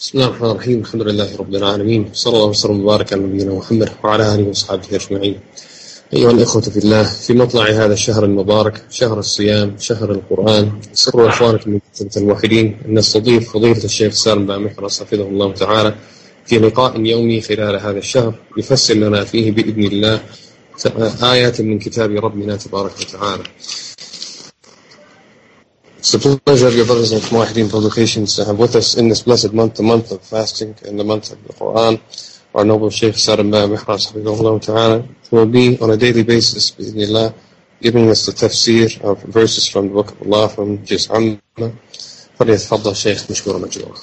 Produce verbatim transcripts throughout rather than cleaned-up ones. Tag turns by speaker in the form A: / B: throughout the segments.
A: بسم الله الرحمن الرحيم. الحمد لله رب العالمين، صلى الله وسلم وبارك على نبينا محمد وعلى آله وصحبه أجمعين. أيها الإخوة في الله، في مطلع هذا الشهر المبارك، شهر الصيام، شهر القرآن، سر إخوانكم من كتبة الموحدين أن نستضيف فضيلة الشيخ سالم بن محرز حفظه الله تعالى في لقاء يومي خلال هذا الشهر يفسر لنا فيه بإذن الله آيات من كتاب ربنا تبارك وتعالى. It's a pleasure, dear brothers and Muwahideen publications, to have with us in this blessed month, the month of fasting, in the month of the Quran, our noble Shaykh Salim bin Mihraz, who will be on a daily basis, bi'idhnillah, giving us the tafsir of verses from the Book of Allah, from Juz Amma. فليتفضل شيخ مشكورا مجدورا.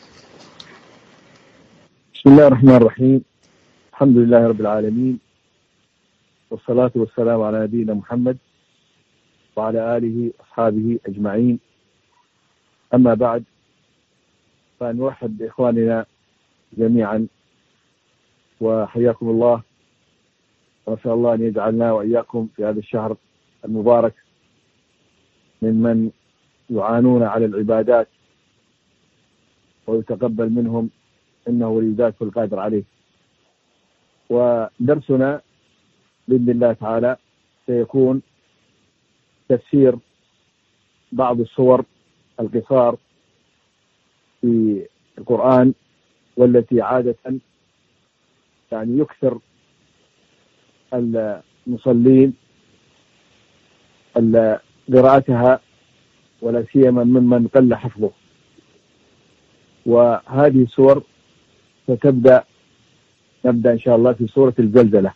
B: بسم الله الرحمن الرحيم. الحمد لله رب العالمين، والصلاة والسلام على نبينا محمد وعلى آله وأصحابه أجمعين. أما بعد، فنرحب بإخواننا جميعا وحياكم الله، ونسأل الله أن يجعلنا وإياكم في هذا الشهر المبارك ممن يعانون على العبادات ويتقبل منهم، إنه ولي ذلك القادر عليه. ودرسنا بإذن الله تعالى سيكون تفسير بعض السور القصار في القرآن، والتي عادة يعني يكثر المصلين قراءتها، ولا سيما ممن قل حفظه. وهذه السور ستبدأ نبدأ إن شاء الله في سورة الزلزلة.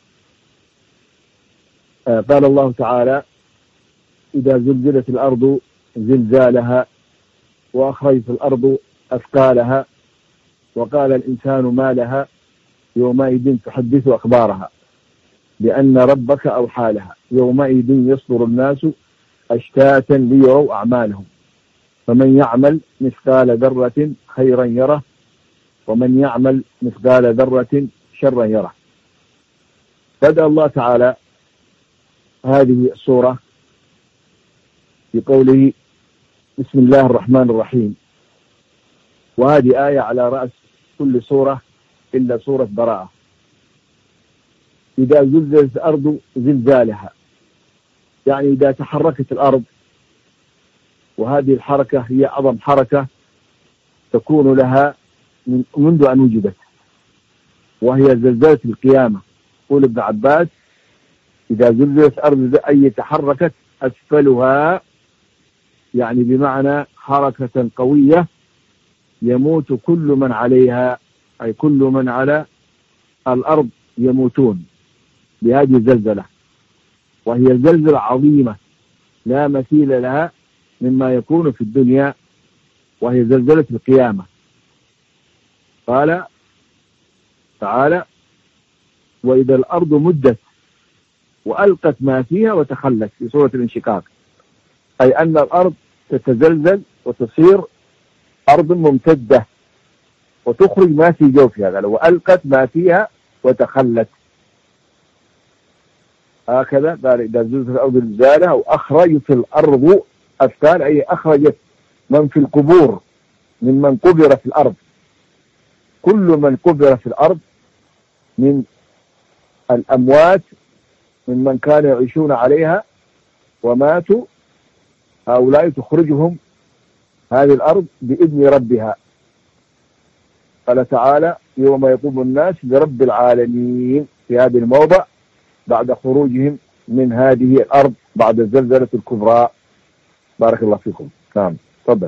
B: آه قال الله تعالى: إذا زلزلت الأرض زلزالها وأخرجت الأرض أثقالها وقال الإنسان ما لها يومئذ تحدث أخبارها بأن ربك أوحى لها يومئذ يصدر الناس أشتاتا ليروا أعمالهم فمن يعمل مثقال ذرة خيرا يره ومن يعمل مثقال ذرة شرا يره. بدأ الله تعالى هذه السورة بقوله: بسم الله الرحمن الرحيم. وهذه آية على رأس كل سورة إلا سورة براءة. إذا زلزلت الأرض زلزالها، يعني إذا تحركت الأرض، وهذه الحركة هي أعظم حركة تكون لها من منذ أن وجدت، وهي زلزلة القيامة. يقول ابن عباس: إذا زلزلت الأرض أي تحركت أسفلها، يعني بمعنى حركة قوية يموت كل من عليها، أي كل من على الأرض يموتون بهذه الزلزلة. وهي زلزلة عظيمة لا مثيل لها مما يكون في الدنيا، وهي زلزلة القيامة. قال تعالى: وإذا الأرض مدت وألقت ما فيها وتخلت، في سورة الانشقاق، أي أن الأرض تتزلزل وتصير أرض ممتدة وتخرج ما في جوفها، وألقت ما فيها وتخلت. هكذا قال: إذا زلزلت الأرض زلزالها وأخرجت الأرض أثقال، أي أخرجت من في القبور ممن قبر في الأرض. كل من قبر في الأرض من الأموات ممن كانوا يعيشون عليها وماتوا، هؤلاء تخرجهم هذه الأرض بإذن ربها. قال تعالى: يوم يقوم الناس لرب العالمين، في هذا الموضع بعد خروجهم من هذه الأرض بعد الزلزلة الكبرى. بارك الله فيكم. نعم، تفضل.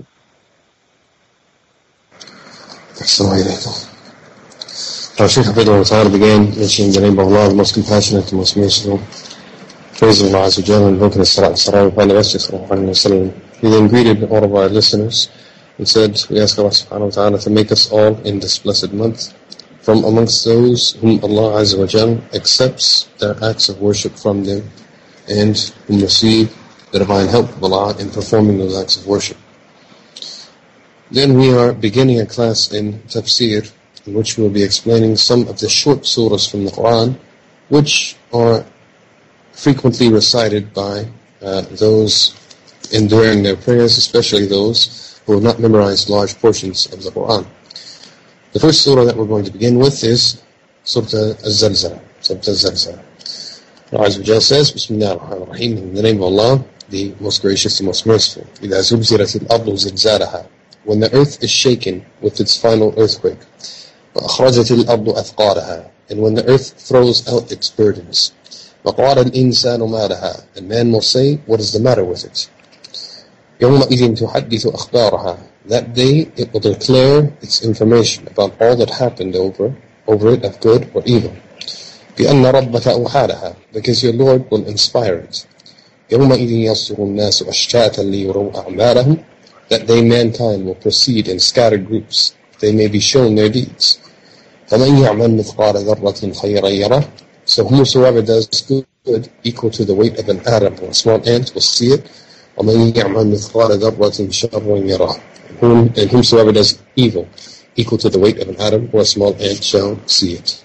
A: أحسن إليكم. Our Shaykh Hafidhahullah Ta'ala began mentioning the name of Allah, the most compassionate, the most merciful. Praise of Allah Azza wa Jalla, invoking the Salat and Salam upon the Messenger Sallallahu Alaihi Wasallam. He then greeted all of our listeners and said, we ask Allah Subhanahu wa Ta'ala to make us all in this blessed month from amongst those whom Allah Azza wa Jalla accepts their acts of worship from them and whom receive the divine help of Allah in performing those acts of worship. Then we are beginning a class in Tafsir, in which we will be explaining some of the short surahs from the Quran, which are frequently recited by uh, those in during their prayers, especially those who have not memorized large portions of the Quran. The first surah that we're going to begin with is Surah Al-Zalzala. Surah Al-Zalzala. Allah Azza wa Jalla says, Bismillah ar-Rahman ar-Rahim, in the name of Allah, the most gracious and most merciful. إِذَا زُلْزِلَتِ الْأَرْضُ زِلْزَالَهَا, when the earth is shaken with its final earthquake. وَأَخْرَجَتِ الْأَرْضُ أَثْقَالَهَا, and when the earth throws out its burdens. وَقَالَ الْإِنسَانُ مَا لَهَا, and man will say, what is the matter with it? يَوْمَئِذٍ تُحَدِّثُ أَخْبَارَهَا, that day it will declare its information about all that happened over, over it of good or evil. بِأَنَّ رَبَّكَ أَوْحَالَهَا, because your Lord will inspire it. يَوْمَئِذٍ يَصْدُرُ النَّاسُ أَشْتَاتًا لِيُرَوْا أَعْمَالَهُمْ, that day mankind will proceed in scattered groups, they may be shown their deeds. فَمَنْ يَعْمَلْ مِثْقَالَ ذَرَّةٍ خَيْرًا يَرَهُ, so whosoever does good equal to the weight of an atom or a small ant will see it. وَمَنْ يَعْمَلْ مِثْقَالَ ذَرَّةٍ شَرًّا يَرَهُ, and whomsoever does evil equal to the weight of an atom or a small ant shall see it.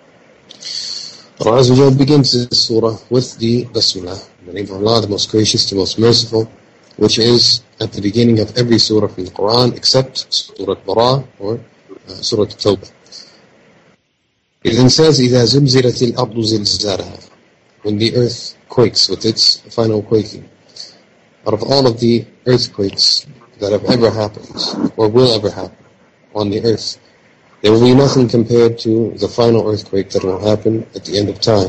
A: Allah Azza wa Jalla begins this surah with the Basmalah, in the name of Allah, the most gracious, the most merciful, which is at the beginning of every surah from the Quran except Surah Bara or uh, Surah Tawbah. It then says, إِذَا زُلْزِلَتِ الْأَرْضُ زِلْزَالَهَا, when the earth quakes with its final quaking. Out of all of the earthquakes that have ever happened or will ever happen on the earth, there will be nothing compared to the final earthquake that will happen at the end of time.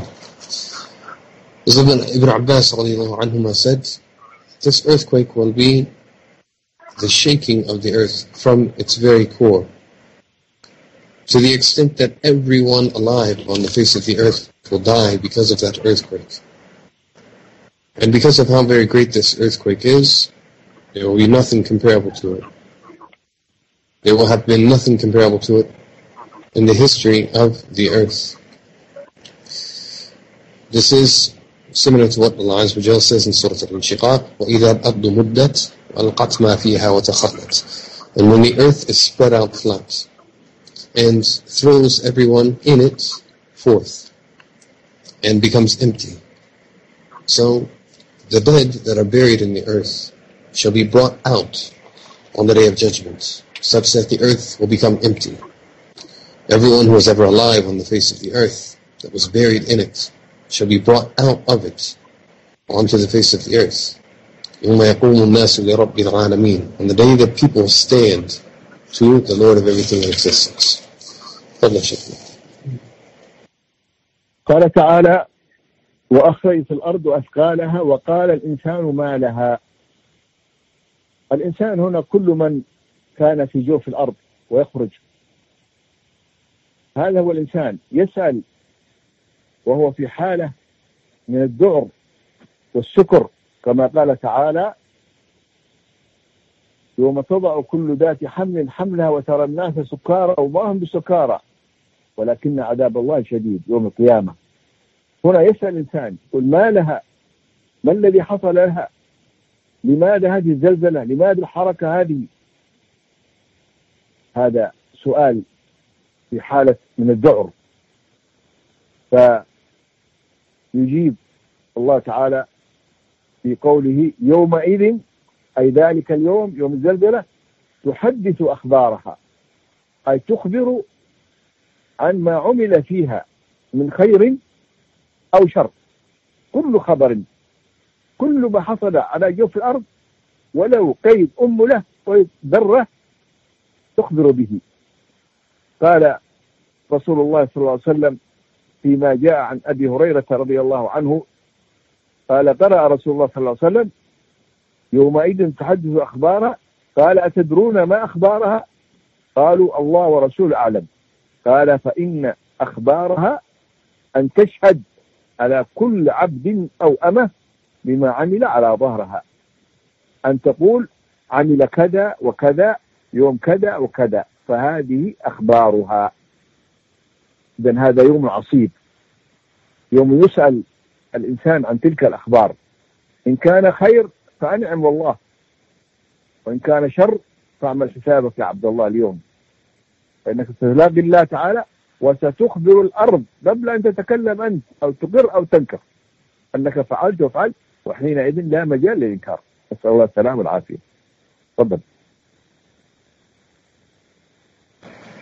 A: As Ibn, Ibn Abbas radiallahu anhuma said, this earthquake will be the shaking of the earth from its very core, to the extent that everyone alive on the face of the earth will die because of that earthquake. And because of how very great this earthquake is, there will be nothing comparable to it. There will have been nothing comparable to it in the history of the earth. This is similar to what Allah Azza wa Jalla says in Surah Al-Inshiqaq, وَإِذَا الْأَرْضُ مُدَّتْ وَأَلْقَتْ مَا فِيهَا وَتَخَلَّتْ, and when the earth is spread out flat and throws everyone in it forth and becomes empty. So the dead that are buried in the earth shall be brought out on the day of judgment, such that the earth will become empty. Everyone who was ever alive on the face of the earth that was buried in it shall be brought out of it onto the face of the earth. يَوْمَ يَقُومُ النَّاسُ لِرَبِّ الْعَالَمِينَ, on the day that people stand to the Lord of everything in existence.
B: قال تعالى وأخرجت الأرض أثقالها وقال الإنسان ما لها. الإنسان هنا كل من كان في جوف الأرض ويخرج، هذا هو الإنسان، يسأل وهو في حالة من الذعر والسكر، كما قال تعالى يوم تضع كل ذات حمل حملها وترى الناس سكارى وما هم بسكارى ولكن عذاب الله شديد يوم القيامة. هنا يسأل الإنسان يقول ما لها، ما الذي حصل لها، لماذا هذه الزلزلة، لماذا الحركة هذه؟ هذا سؤال في حالة من الذعر. فيجيب الله تعالى في قوله يومئذ، أي ذلك اليوم يوم الزلزلة، تحدث أخبارها، أي تخبر عن ما عمل فيها من خير أو شر. كل خبر، كل ما حصل على جوف الأرض ولو قيد أمله وذرة تخبر به. قال رسول الله صلى الله عليه وسلم فيما جاء عن أبي هريرة رضي الله عنه قال قرأ رسول الله صلى الله عليه وسلم يومئذ تحدث أخبارها، قال أتدرون ما أخبارها؟ قالوا الله ورسوله أعلم. قال فإن أخبارها أن تشهد على كل عبد أو أمة بما عمل على ظهرها، أن تقول عمل كذا وكذا يوم كذا وكذا، فهذه أخبارها. إذن هذا يوم عصيب، يوم يسأل الإنسان عن تلك الأخبار، إن كان خير فأنعم والله، وإن كان شر فاعمل حسابك يا عبد الله اليوم، فإنك ستلاقي الله تعالى وستخبر الأرض قبل أن تتكلم أنت أو تقر أو تنكر أنك فعلت وفعلت، وحينئذ لا مجال للإنكار. نسأل الله السلامة والعافية. تفضل.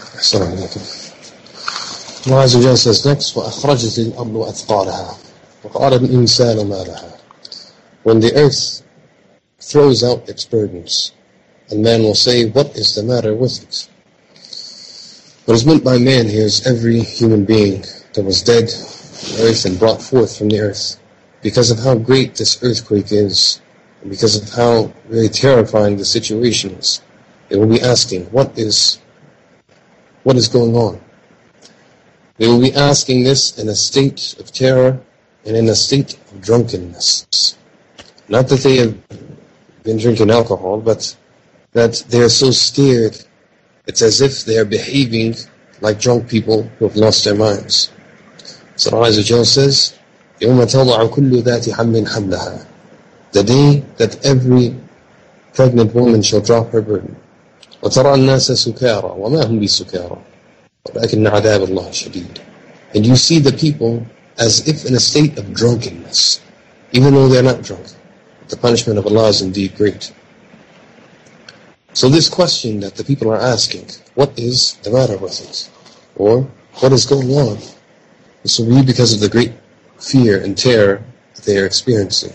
A: Assalamu alaikum. Allah Azza wa Jalla says next, وَأَخْرَجَتِ الْأَرْضُ أَثْقَالَهَا وَقَالَ الْإِنسَانُ مَا لَهَا. When the earth throws out its burdens, and man will say, what is the matter with it? What is meant by man here is every human being that was dead on the earth and brought forth from the earth. Because of how great this earthquake is, and because of how very terrifying the situation is, they will be asking, what is, what is going on? They will be asking this in a state of terror and in a state of drunkenness. Not that they have been drinking alcohol, but that they are so scared, it's as if they are behaving like drunk people who have lost their minds. So Allah Azza wa Jalla says, يَوْمَ تَضَعُ كُلُّ ذَاتِ حَمْلٍ حَمْلَهَا. The day that every pregnant woman shall drop her burden. وَتَرَى النَّاسَ سُكَارَى وَمَا هُمْ بِسُكَارَى وَلَكِنَّ عَذَابَ اللَّهِ شَدِيدٌ. And you see the people as if in a state of drunkenness, even though they're not drunk. The punishment of Allah is indeed great. So this question that the people are asking, what is the matter with it? Or, what is going on? This will be because of the great fear and terror that they are experiencing.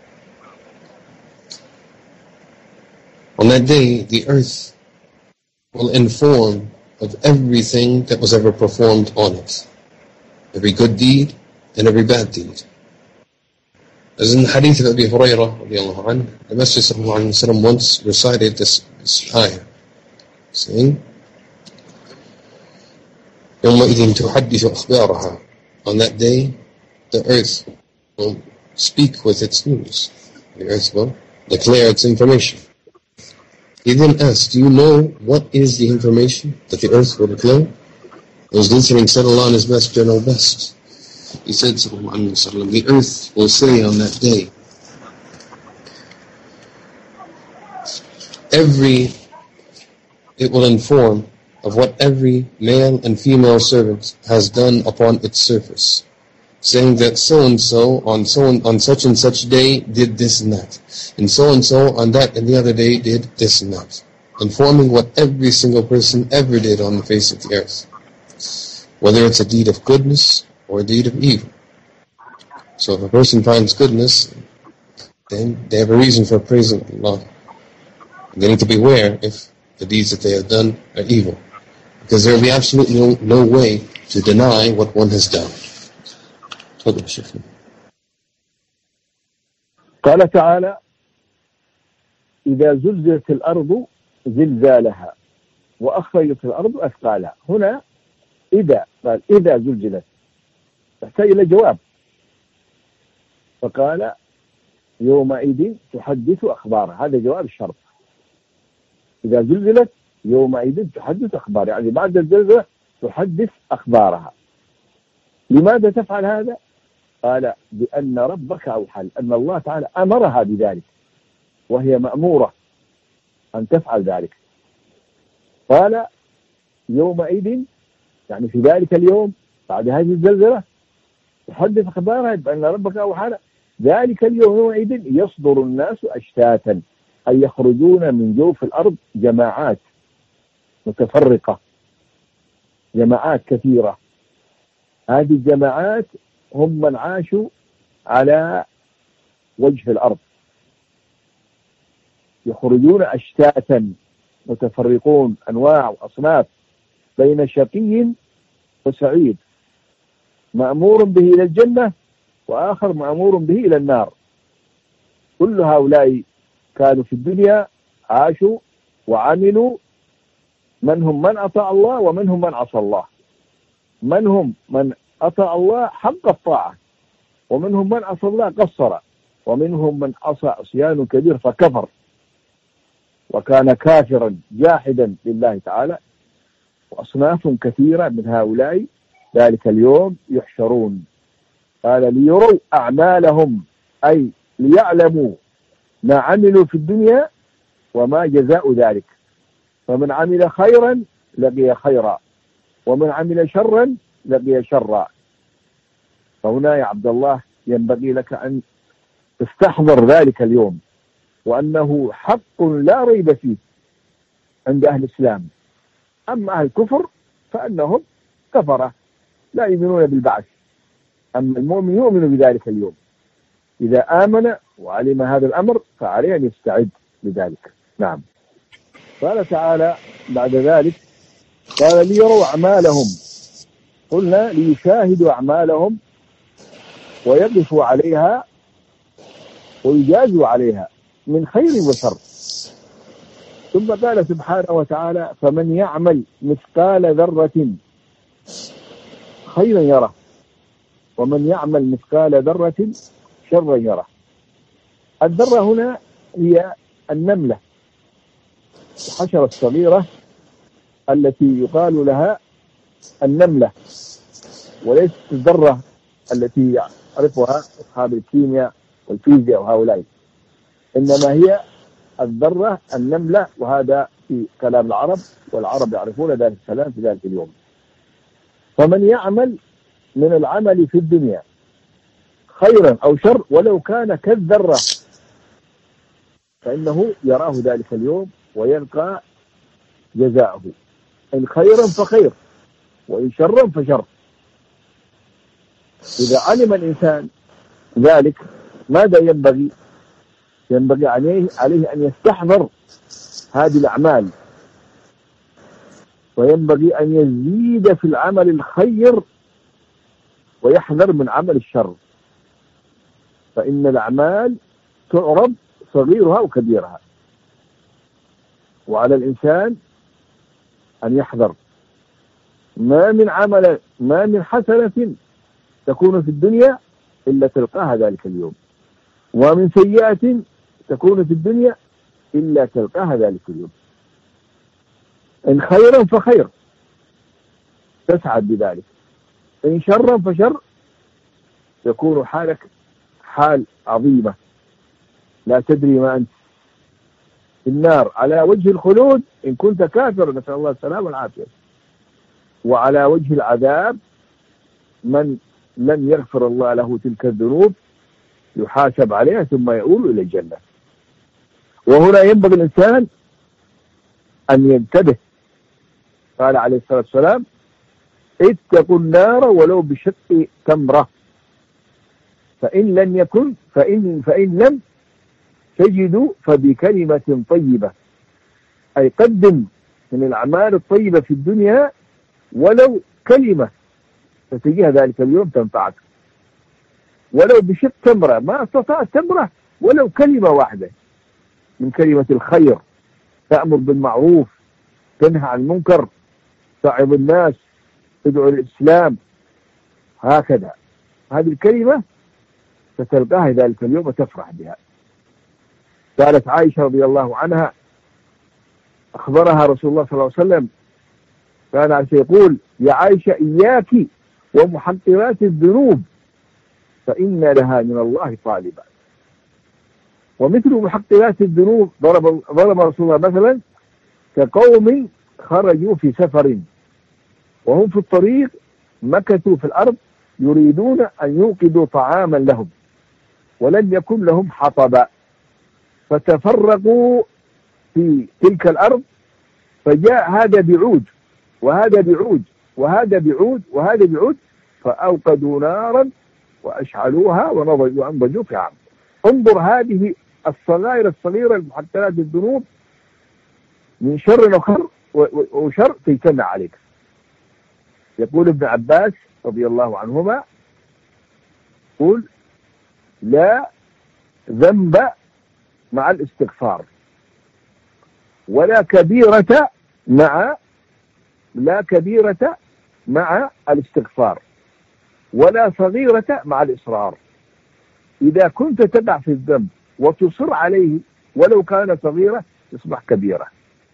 A: On that day, the earth will inform of everything that was ever performed on it. Every good deed and every bad deed. As in the hadith of Abi Hurairah, radiallahu anhu, the Messenger sallallahu alayhi wa sallam once recited this, this ayah, saying, يَوْمَئِذٍ تُحَدِّثُ أَخْبَارَهَا. On that day, the earth will speak with its news. The earth will declare its information. He then asked, do you know what is the information that the earth will declare? Those listening said, Allah and His Messenger know best. He said, sallallahu alayhi wa sallam, the earth will say on that day, every, it will inform of what every male and female servant has done upon its surface, saying that so-and-so on so and on such and such day did this and that, and so-and-so on that and the other day did this and that, informing what every single person ever did on the face of the earth, whether it's a deed of goodness or a deed of evil. So if a person finds goodness, then they have a reason for praising Allah. They need to beware if the deeds that they have done are evil, because there will be absolutely no, no way to deny what one has done.
B: قال تعالى إذا زلزلت الأرض زلزالها وأخرجت الأرض أثقالها. هنا إذا قال إذا زلزلت تحتاج إلى جواب، فقال يومئذ تحدث أخبارها. هذا جواب الشرط. إذا زلزلت يومئذ تحدث أخبارها، يعني بعد الزلزلة تحدث أخبارها. لماذا تفعل هذا؟ قال بأن ربك أوحى، أن الله تعالى أمرها بذلك وهي مأمورة أن تفعل ذلك. قال يومئذ يعني في ذلك اليوم بعد هذه الزلزلة تحدث أخبارها بأن ربك أوحى. ذلك اليوم يومئذ يصدر الناس أشتاتا، أي يخرجون من جوف الأرض جماعات متفرقة، جماعات كثيرة. هذه الجماعات هم من عاشوا على وجه الأرض، يخرجون أشتاتا متفرقون، أنواع وأصناف، بين شقي وسعيد، مأمور به إلى الجنة وآخر مأمور به إلى النار. كل هؤلاء كانوا في الدنيا عاشوا وعملوا، منهم من أطاع الله ومنهم من عصى الله. منهم من أطاع الله حق الطاعة، ومنهم من عصى الله قصر، ومنهم من عصى عصيان كبير فكفر وكان كافرا جاحدا لله تعالى. وأصناف كثيرة من هؤلاء ذلك اليوم يحشرون. قال ليروا أعمالهم، أي ليعلموا ما عملوا في الدنيا وما جزاء ذلك. فمن عمل خيرا لقي خيرا، ومن عمل شرا لقي شرا. فهنا يا عبد الله ينبغي لك أن تستحضر ذلك اليوم، وأنه حق لا ريب فيه عند أهل الإسلام. أما أهل الكفر فأنهم كفرة لا يؤمنون بالبعث. أما المؤمن يؤمن بذلك اليوم، إذا آمن وعلم هذا الأمر فعليه أن يستعد لذلك. نعم. قال تعالى بعد ذلك قال ليروا أعمالهم، قلنا ليشاهدوا أعمالهم ويقفوا عليها ويجازوا عليها من خير وشر. ثم قال سبحانه وتعالى فمن يعمل مثقال ذرة خيرا يره ومن يعمل مثقال ذرة شرا يره. الذرة هنا هي النملة، الحشرة الصغيرة التي يقال لها النملة، وليست الذرة التي يعرفها أصحاب الكيمياء والفيزياء وهؤلاء، إنما هي الذرة النملة، وهذا في كلام العرب، والعرب يعرفون ذلك الكلام في ذلك اليوم. فمن يعمل من العمل في الدنيا خيرا أو شر ولو كان كالذرة فإنه يراه ذلك اليوم ويلقى جزاءه، إن خيرا فخير وإن شرا فشر. إذا علم الإنسان ذلك ماذا ينبغي؟ ينبغي عليه عليه أن يستحضر هذه الأعمال، وينبغي أن يزيد في العمل الخير ويحذر من عمل الشر، فإن الأعمال تعرض صغيرها وكبيرها، وعلى الإنسان أن يحذر. ما من عمل ما من حسنة تكون في الدنيا إلا تلقاها ذلك اليوم، ومن سيئة تكون في الدنيا إلا تلقاها ذلك اليوم. إن خيرا فخير تسعد بذلك، إن شرا فشر يكون حالك حال عظيمة لا تدري ما أنت في النار على وجه الخلود إن كنت كافر، نسأل الله السلامة والعافية، وعلى وجه العذاب من لم يغفر الله له تلك الذنوب يحاسب عليها ثم يؤول إلى الجنة. وهنا ينبغي الإنسان أن ينتبه. قال عليه الصلاة والسلام اتقوا النار ولو بشق تمرة، فإن لم يكن فإن, فإن لم تجدوا فبكلمة طيبة، أي قدم من الأعمال الطيبة في الدنيا ولو كلمة فتجيها ذلك اليوم تنفعك، ولو بشق تمرة، ما استطاعت تمرة ولو كلمة واحدة من كلمة الخير، تأمر بالمعروف، تنهى عن المنكر، تعظ الناس، تدعو الإسلام، هكذا هذه الكلمة ستلقاها ذلك اليوم وتفرح بها. قالت عائشة رضي الله عنها أخبرها رسول الله صلى الله عليه وسلم، كان عائشة يقول يا عائشة إياك ومحقرات الذنوب فإن لها من الله طالبا. ومثل محقرات الذنوب ضرب ضرب رسول الله مثلا كقوم خرجوا في سفر وهم في الطريق مكثوا في الأرض يريدون أن يوقدوا طعاما لهم ولم يكن لهم حطب، فتفرقوا في تلك الأرض، فجاء هذا بعود وهذا بعود وهذا بعود وهذا بعود فأوقدوا نارا وأشعلوها وأنضجوا في عام. انظر هذه الصغائر الصغيرة المحقرات الذنوب من شر وخير وشر تجتمع عليك. يقول ابن عباس رضي الله عنهما قل لا ذنب مع الاستغفار ولا كبيرة مع لا كبيرة مع الاستغفار ولا صغيرة مع الإصرار. إذا كنت تقع في الذنب وتصر عليه ولو كان صغيرة تصبح كبيرة،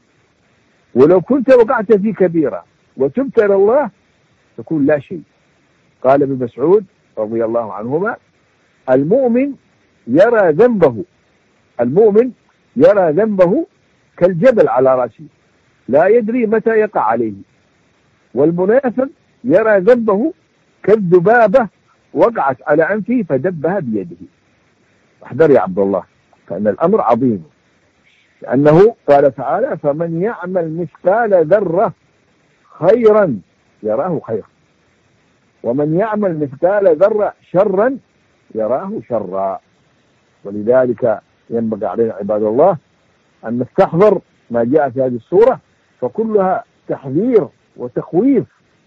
B: ولو كنت وقعت في كبيرة وتبت إلى الله تكون لا شيء. قال ابن مسعود رضي الله عنهما المؤمن يرى ذنبه المؤمن يرى ذنبه كالجبل على رأسه لا يدري متى يقع عليه، والمنافق يرى ذنبه كالذبابة وقعت على أنفه فدبها بيده. احذر يا عبد الله، فإن الأمر عظيم، لأنه قال تعالى فمن يعمل مثقال ذرة خيرا يراه خيرا، ومن يعمل مثقال ذرة شرا يراه شرا. ولذلك ينبغي علينا عباد الله أن نستحضر ما جاء في هذه السورة، فكلها تحذير وتخويف،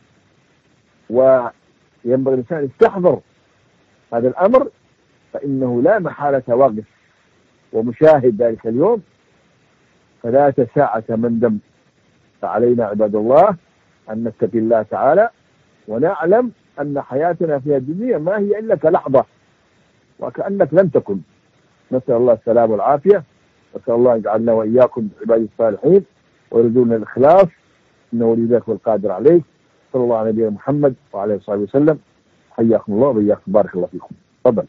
B: وينبغي الإنسان يستحضر هذا الأمر، فإنه لا محالة واقف ومشاهد ذلك اليوم، فلا ساعة مندم. فعلينا عباد الله أن نتقي الله تعالى، ونعلم أن حياتنا في الدنيا ما هي إلا كلحظة وكأنك لم تكن. نسأل الله السلامة والعافية، نسأل الله يجعلنا وإياكم عباد الصالحين ويرزقنا الإخلاص، إنه ولي ذلك والقادر عليه. صلى الله على نبينا محمد وعلى آله وصحبه وسلم. حياكم الله وإياكم، بارك الله فيكم. تفضل.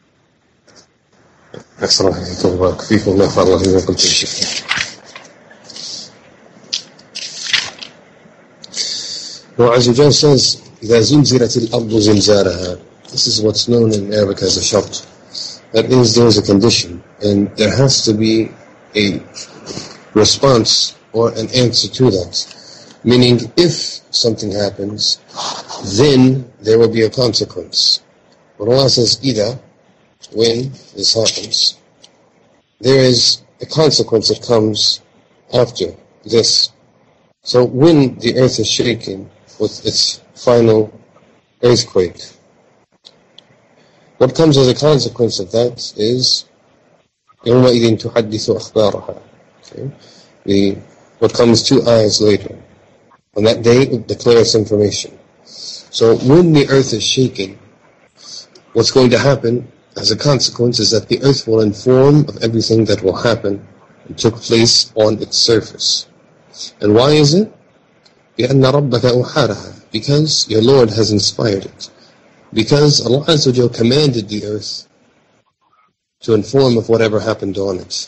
A: أحسن الله وبارك فيكم، الله يغفر الله فيما قلت الشيخ. Allah Azza wa Jalla says, إذا زلزلت الأرض زلزالها. This is what's known in Arabic as a shart. That is, there is a condition, and there has to be a response or an answer to that. Meaning, if something happens, then there will be a consequence. When Allah says إذا, when this happens, there is a consequence that comes after this. So when the earth is shaken with its final earthquake, what comes as a consequence of that is يومئذ تحدث أخبارها. Okay? The, what comes two ayahs later. On that day it declares information. So when the earth is shaken, what's going to happen as a consequence is that the earth will inform of everything that will happen and took place on its surface. And why is it? بأن ربك أوحارها, because your Lord has inspired it. Because Allah Azza wa Jalla commanded the earth to inform of whatever happened on it.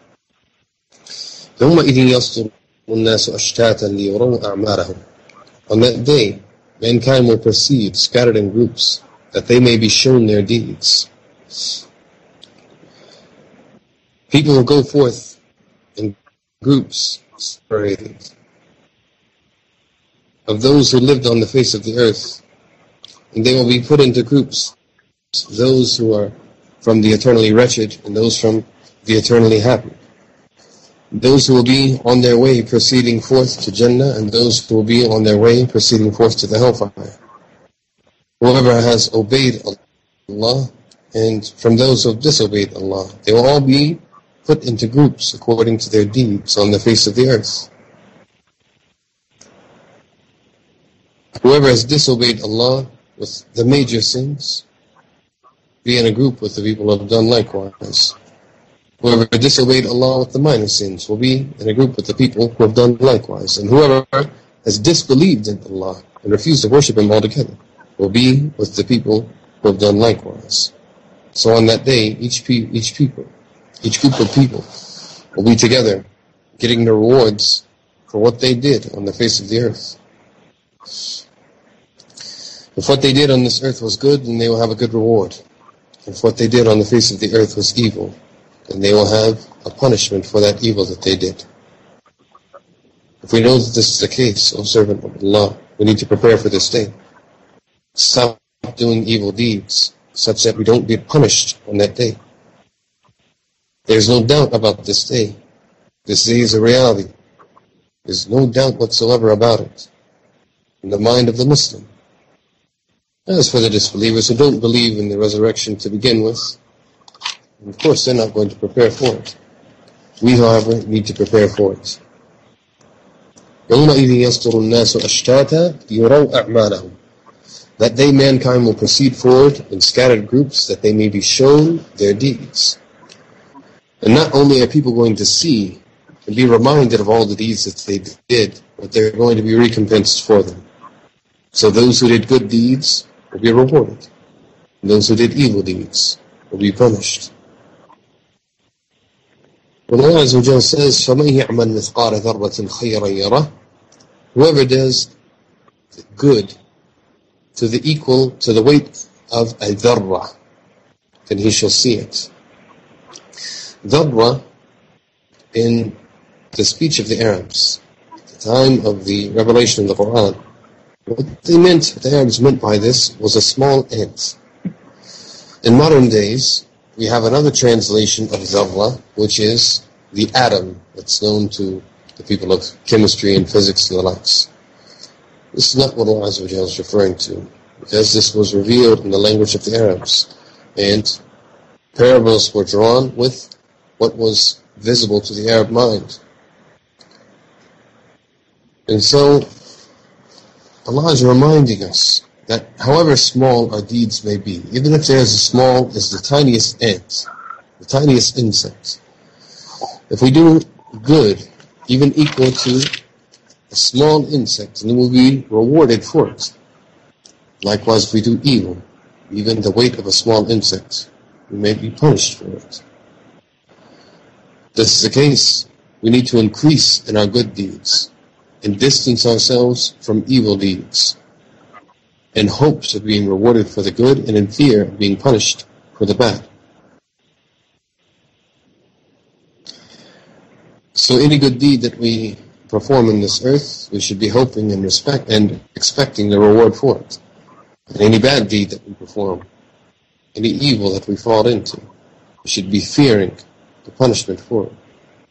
A: يومئذ يصدر الناس أشتاتا ليروا أعمالهم. On that day, mankind will proceed scattered in groups, that they may be shown their deeds. People will go forth in groups separated of those who lived on the face of the earth, and they will be put into groups, those who are from the eternally wretched and those from the eternally happy, those who will be on their way proceeding forth to Jannah, and those who will be on their way proceeding forth to the hellfire. Whoever has obeyed Allah, and from those who have disobeyed Allah, they will all be put into groups according to their deeds on the face of the earth. Whoever has disobeyed Allah with the major sins, be in a group with the people who have done likewise. Whoever disobeyed Allah with the minor sins will be in a group with the people who have done likewise. And whoever has disbelieved in Allah and refused to worship Him altogether will be with the people who have done likewise. So on that day, each pe- each people, each group of people will be together, getting the rewards for what they did on the face of the earth. If what they did on this earth was good, then they will have a good reward. If what they did on the face of the earth was evil, then they will have a punishment for that evil that they did. If we know that this is the case, O servant of Allah, we need to prepare for this day. Stop doing evil deeds, such that we don't get punished on that day. There's no doubt about this day. This day is a reality. There's no doubt whatsoever about it in the mind of the Muslim. As for the disbelievers who don't believe in the resurrection to begin with, of course they're not going to prepare for it. We, however, need to prepare for it. يَوْمَئِذٍ يَصْدُرُ النَّاسُ أَشْتَاتًا لِيُرَوْا أَعْمَالَهُم. That day mankind will proceed forward in scattered groups, that they may be shown their deeds. And not only are people going to see and be reminded of all the deeds that they did, but they're going to be recompensed for them. So those who did good deeds will be rewarded, and those who did evil deeds will be punished. When Allah Azza wa Jalla says, فَمَنْ يَعْمَلْ مِثْقَالَ ذَرَّةٍ خَيْرًا يَرَهُ, whoever does good to the equal, to the weight of a dharra, then he shall see it. Dharra, in the speech of the Arabs, at the time of the revelation of the Quran, What they meant, what the Arabs meant by this, was a small ant. In modern days, we have another translation of Zarra, which is the atom that's known to the people of chemistry and physics and the likes. This is not what Allah Azza wa Jalla is referring to, because this was revealed in the language of the Arabs, and parables were drawn with what was visible to the Arab mind. And so, Allah is reminding us that however small our deeds may be, even if they're as small as the tiniest ant, the tiniest insect, if we do good, even equal to a small insect, then we'll be rewarded for it. Likewise, if we do evil, even the weight of a small insect, we may be punished for it. If this is the case, we need to increase in our good deeds and distance ourselves from evil deeds, in hopes of being rewarded for the good and in fear of being punished for the bad. So any good deed that we perform in this earth, we should be hoping and respect and expecting the reward for it. And any bad deed that we perform, any evil that we fall into, we should be fearing the punishment for it.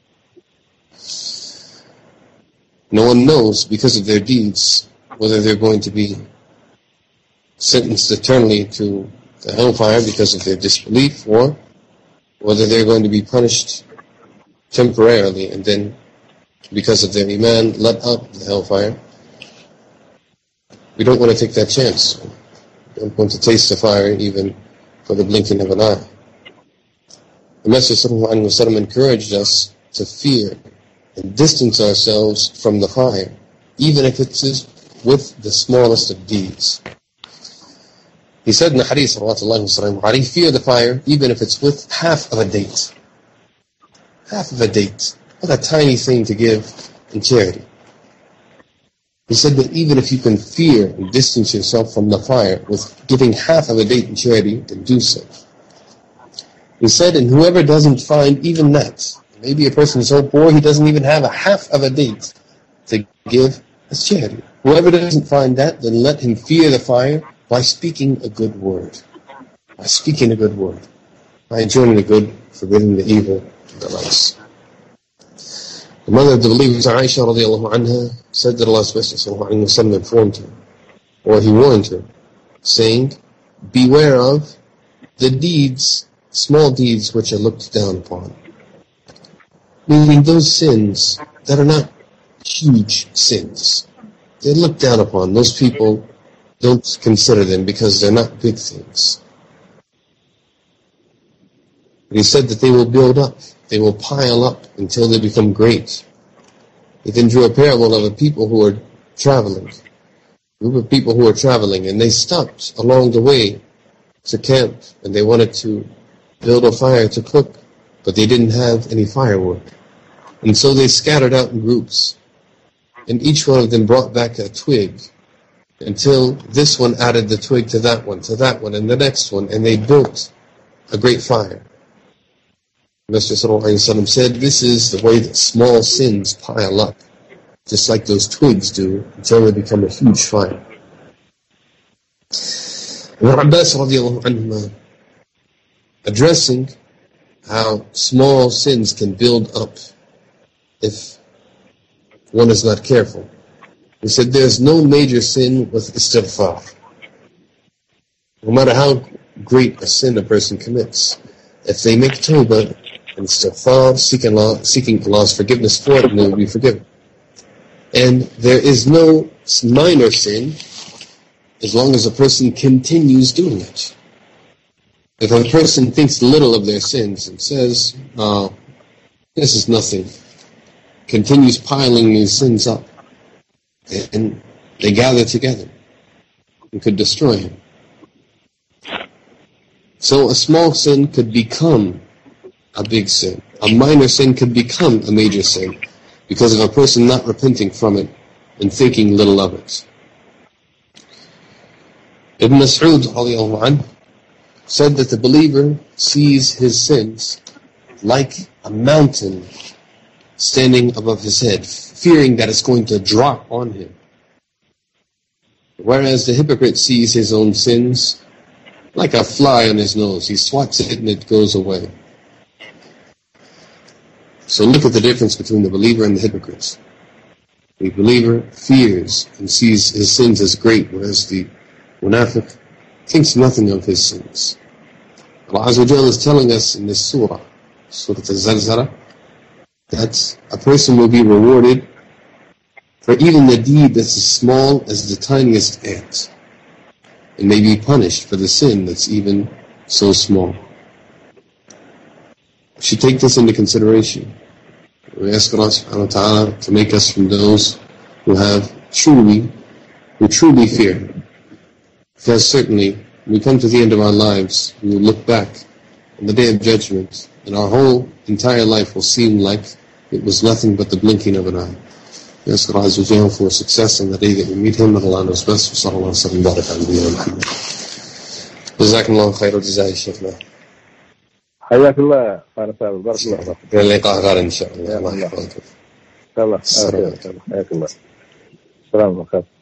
A: No one knows, because of their deeds, whether they're going to be sentenced eternally to the hellfire because of their disbelief, or whether they're going to be punished temporarily and then, because of their iman, let out the hellfire. We don't want to take that chance. We don't want to taste the fire even for the blinking of an eye. The Messenger sallallahu alaihi wasallam encouraged us to fear and distance ourselves from the fire, even if it is with the smallest of deeds. He said in the hadith, sallallahu alaihi wasallam, fear the fire, even if it's with half of a date. Half of a date. What a tiny thing to give in charity. He said that even if you can fear and distance yourself from the fire with giving half of a date in charity, then do so. He said, and whoever doesn't find even that, maybe a person is so poor he doesn't even have a half of a date to give as charity. Whoever doesn't find that, then let him fear the fire by speaking a good word. By speaking a good word. By enjoining the good, forbidding the evil, and the likes. The mother of the believers, Aisha radiallahu anha, said that Allah's Messenger sallallahu alaihi wasallam informed her, or he warned her, saying, beware of the deeds, small deeds which are looked down upon. Meaning those sins that are not huge sins. They're looked down upon. Those people don't consider them because they're not big things. But he said that they will build up. They will pile up until they become great. He then drew a parable of a people who were traveling. A group of people who were traveling, and they stopped along the way to camp, and they wanted to build a fire to cook, but they didn't have any firewood. And so they scattered out in groups, and each one of them brought back a twig, until this one added the twig to that one, to that one, and the next one, and they built a great fire. The Messenger sallallahu alaihi wasallam said, this is the way that small sins pile up, just like those twigs do, until they become a huge fire. Ibn Abbas radiallahu anhu, addressing how small sins can build up if one is not careful, he said there's no major sin with istighfar. No matter how great a sin a person commits, if they make tawbah and istighfar, seeking, Allah, seeking Allah's forgiveness for it, they will be forgiven. And there is no minor sin as long as a person continues doing it. If a person thinks little of their sins and says, oh, this is nothing, continues piling these sins up, and they gather together and could destroy him. So a small sin could become a big sin. A minor sin could become a major sin because of a person not repenting from it and thinking little of it. Ibn Mas'ud radiallahu anhu said that the believer sees his sins like a mountain standing above his head, fearing that it's going to drop on him. Whereas the hypocrite sees his own sins like a fly on his nose. He swats it and it goes away. So look at the difference between the believer and the hypocrite. The believer fears and sees his sins as great, whereas the munafiq thinks nothing of his sins. Allah Azza wa Jalla is telling us in this surah, Surah Al-Zalzala, that a person will be rewarded for even the deed that's as small as the tiniest ant, and may be punished for the sin that's even so small. We should take this into consideration. We ask Allah subhanahu wa ta'ala to make us from those who have truly, who truly fear. Because certainly, when we come to the end of our lives, we will look back on the Day of Judgment, and our whole entire life will seem like it was nothing but the blinking of an eye. We ask Allah Azza wa Jalla for success on the day that we meet Him, and Allah knows best. Sallallahu alayhi wa sallam. Jazakumullah khair wa jazai shaykhna.
B: حياك الله قال ثابت بارك الله فيك.
A: إلى اللقاء غدا إن شاء الله. الله يحفظك.
B: الله حياك الله. السلام عليكم.